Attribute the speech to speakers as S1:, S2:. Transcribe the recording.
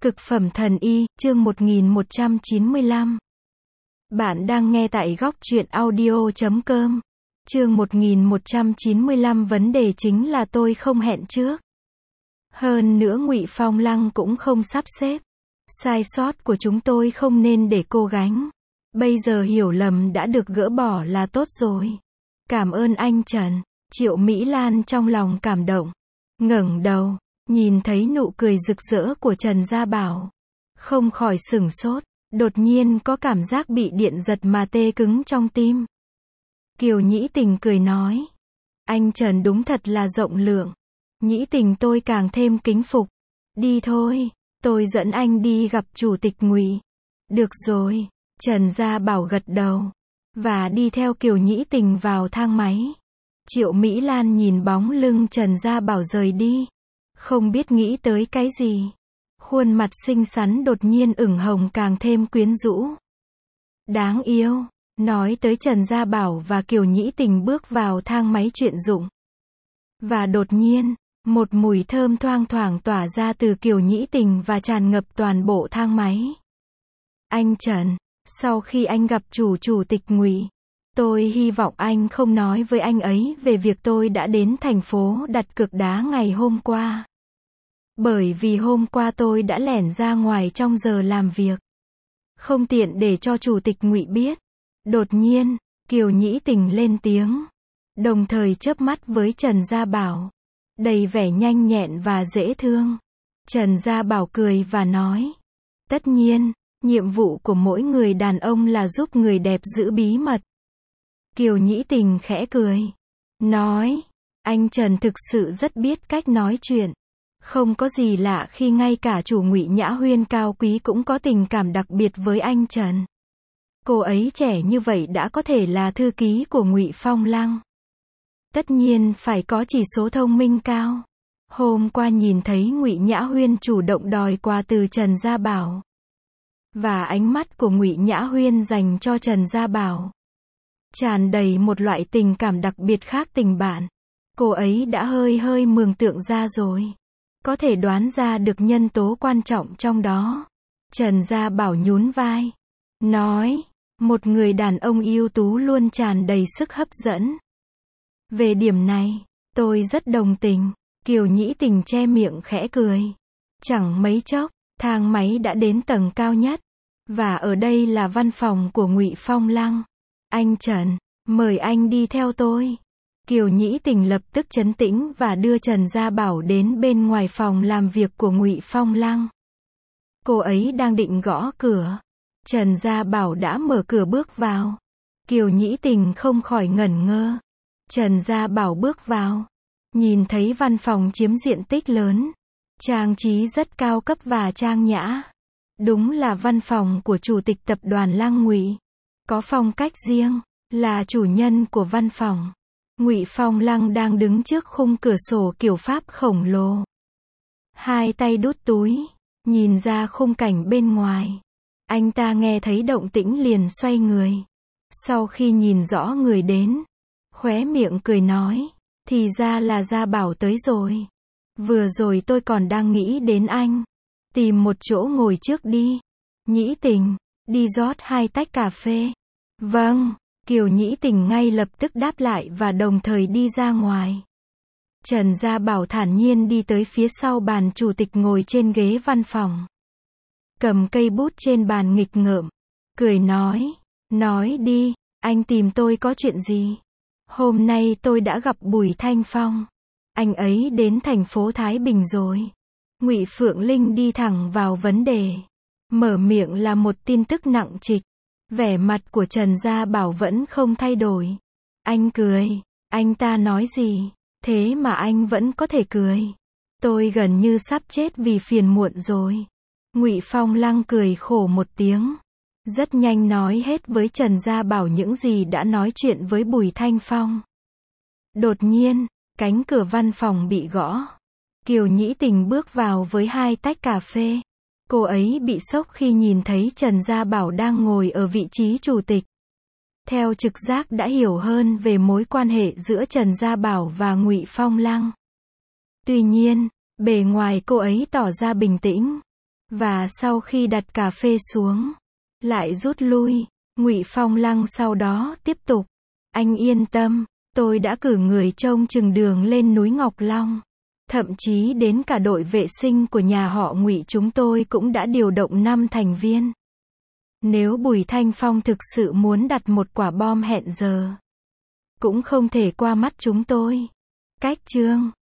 S1: Cực phẩm thần y, chương 1195. Bạn đang nghe tại góc truyện audio.com. Chương 1195 vấn đề chính là tôi không hẹn trước. Hơn nữa Ngụy Phong Lăng cũng không sắp xếp. Sai sót của chúng tôi không nên để cô gánh. Bây giờ hiểu lầm đã được gỡ bỏ là tốt rồi. Cảm ơn anh Trần. Triệu Mỹ Lan trong lòng cảm động. Ngẩng đầu, nhìn thấy nụ cười rực rỡ của Trần Gia Bảo. Không khỏi sửng sốt, đột nhiên có cảm giác bị điện giật mà tê cứng trong tim. Kiều Nhĩ Tình cười nói. Anh Trần đúng thật là rộng lượng. Nhĩ Tình tôi càng thêm kính phục. Đi thôi, tôi dẫn anh đi gặp Chủ tịch Ngụy. Được rồi, Trần Gia Bảo gật đầu. Và đi theo Kiều Nhĩ Tình vào thang máy. Triệu Mỹ Lan nhìn bóng lưng Trần Gia Bảo rời đi. Không biết nghĩ tới cái gì. Khuôn mặt xinh xắn đột nhiên ửng hồng càng thêm quyến rũ. Đáng yêu. Nói tới Trần Gia Bảo và Kiều Nhĩ Tình bước vào thang máy chuyên dụng. Và đột nhiên, một mùi thơm thoang thoảng tỏa ra từ Kiều Nhĩ Tình và tràn ngập toàn bộ thang máy. Anh Trần, sau khi anh gặp Chủ tịch Ngụy, tôi hy vọng anh không nói với anh ấy về việc tôi đã đến thành phố đặt cược đá ngày hôm qua. Bởi vì hôm qua tôi đã lẻn ra ngoài trong giờ làm việc. Không tiện để cho Chủ tịch Ngụy biết. Đột nhiên, Kiều Nhĩ Tình lên tiếng. Đồng thời chớp mắt với Trần Gia Bảo. Đầy vẻ nhanh nhẹn và dễ thương. Trần Gia Bảo cười và nói. Tất nhiên, nhiệm vụ của mỗi người đàn ông là giúp người đẹp giữ bí mật. Kiều Nhĩ Tình khẽ cười. Nói, anh Trần thực sự rất biết cách nói chuyện. Không có gì lạ khi ngay cả chủ Ngụy Nhã Huyên cao quý cũng có tình cảm đặc biệt với anh Trần. Cô ấy trẻ như vậy đã có thể là thư ký của Ngụy Phong Lăng. Tất nhiên phải có chỉ số thông minh cao. Hôm qua nhìn thấy Ngụy Nhã Huyên chủ động đòi quà từ Trần Gia Bảo. Và ánh mắt của Ngụy Nhã Huyên dành cho Trần Gia Bảo. Tràn đầy một loại tình cảm đặc biệt khác tình bạn. Cô ấy đã hơi mường tượng ra rồi. Có thể đoán ra được nhân tố quan trọng trong đó. Trần Gia Bảo nhún vai. Nói, một người đàn ông ưu tú luôn tràn đầy sức hấp dẫn. Về điểm này, tôi rất đồng tình. Kiều Nhĩ Tình che miệng khẽ cười. Chẳng mấy chốc, thang máy đã đến tầng cao nhất. Và ở đây là văn phòng của Ngụy Phong Lăng. Anh Trần, mời anh đi theo tôi. Kiều Nhĩ Tình lập tức trấn tĩnh và đưa Trần Gia Bảo đến bên ngoài phòng làm việc của Ngụy Phong Lăng. Cô ấy đang định gõ cửa. Trần Gia Bảo đã mở cửa bước vào. Kiều Nhĩ Tình không khỏi ngẩn ngơ. Trần Gia Bảo bước vào. Nhìn thấy văn phòng chiếm diện tích lớn. Trang trí rất cao cấp và trang nhã. Đúng là văn phòng của Chủ tịch Tập đoàn Lăng Ngụy. Có phong cách riêng. Là chủ nhân của văn phòng. Ngụy Phong Lăng đang đứng trước khung cửa sổ kiểu Pháp khổng lồ. Hai tay đút túi. Nhìn ra khung cảnh bên ngoài. Anh ta nghe thấy động tĩnh liền xoay người. Sau khi nhìn rõ người đến. Khóe miệng cười nói. Thì ra là Gia Bảo tới rồi. Vừa rồi tôi còn đang nghĩ đến anh. Tìm một chỗ ngồi trước đi. Nhĩ Tình, đi rót 2 tách cà phê. Vâng. Kiều Nhĩ Tình ngay lập tức đáp lại và đồng thời đi ra ngoài. Trần Gia Bảo thản nhiên đi tới phía sau bàn chủ tịch ngồi trên ghế văn phòng. Cầm cây bút trên bàn nghịch ngợm. Cười nói đi, anh tìm tôi có chuyện gì? Hôm nay tôi đã gặp Bùi Thanh Phong. Anh ấy đến thành phố Thái Bình rồi. Ngụy Phượng Linh đi thẳng vào vấn đề. Mở miệng là một tin tức nặng trịch. Vẻ mặt của Trần Gia Bảo vẫn không thay đổi. Anh cười. Anh ta nói gì? Thế mà anh vẫn có thể cười. Tôi gần như sắp chết vì phiền muộn rồi. Ngụy Phong Lăng cười khổ một tiếng. Rất nhanh nói hết với Trần Gia Bảo những gì đã nói chuyện với Bùi Thanh Phong. Đột nhiên, cánh cửa văn phòng bị gõ. Kiều Nhĩ Tình bước vào với 2 tách cà phê. Cô ấy bị sốc khi nhìn thấy Trần Gia Bảo đang ngồi ở vị trí chủ tịch. Theo trực giác đã hiểu hơn về mối quan hệ giữa Trần Gia Bảo và Ngụy Phong Lăng. Tuy nhiên, bề ngoài cô ấy tỏ ra bình tĩnh. Và sau khi đặt cà phê xuống, lại rút lui. Ngụy Phong Lăng sau đó tiếp tục. Anh yên tâm, tôi đã cử người trông chừng đường lên núi Ngọc Long. Thậm chí đến cả đội vệ sinh của nhà họ Ngụy chúng tôi cũng đã điều động 5 thành viên. Nếu Bùi Thanh Phong thực sự muốn đặt một quả bom hẹn giờ, cũng không thể qua mắt chúng tôi. Cách chương